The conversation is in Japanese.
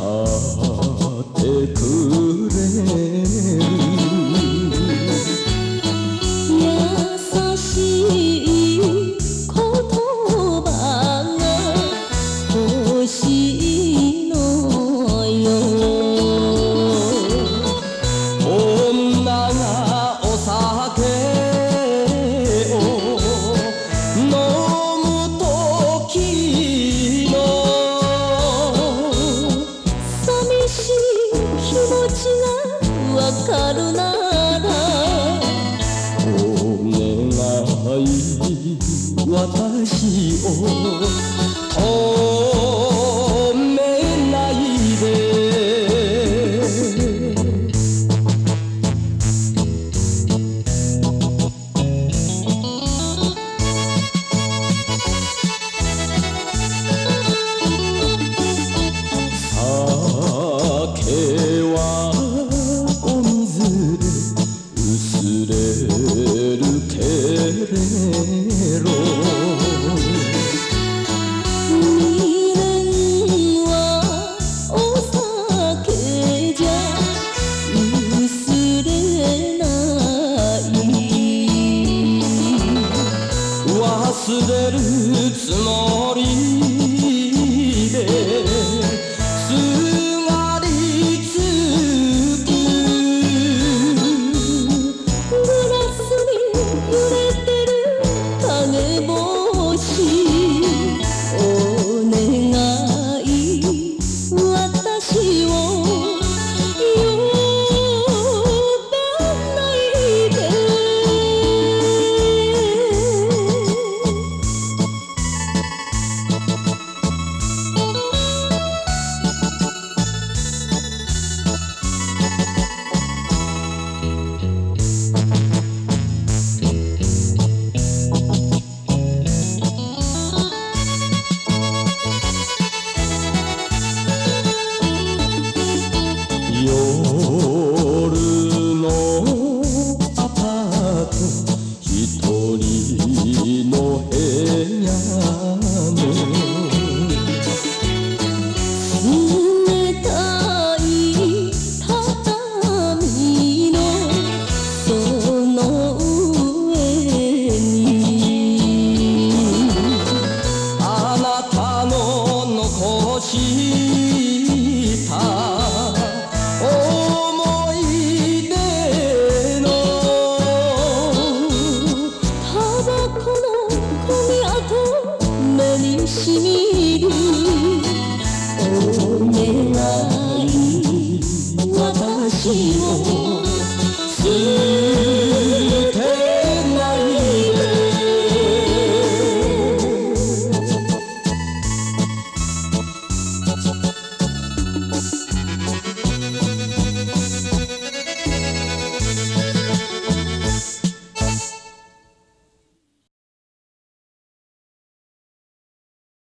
ってくれる優しい言葉が欲しいのよ女がお酒を飲む時の寂しい気持ちがわかるならお願い私を止めないで酒はお水で薄れるけれど未練はお酒じゃ薄れない忘れるつもりですがりつくグラスに揺れてる影星お願い私を呼ばないで夜のアパート一人の部屋で冷たい畳のその上にあなたの残した思い出のタバコの焦げ跡目にしみるお願い私を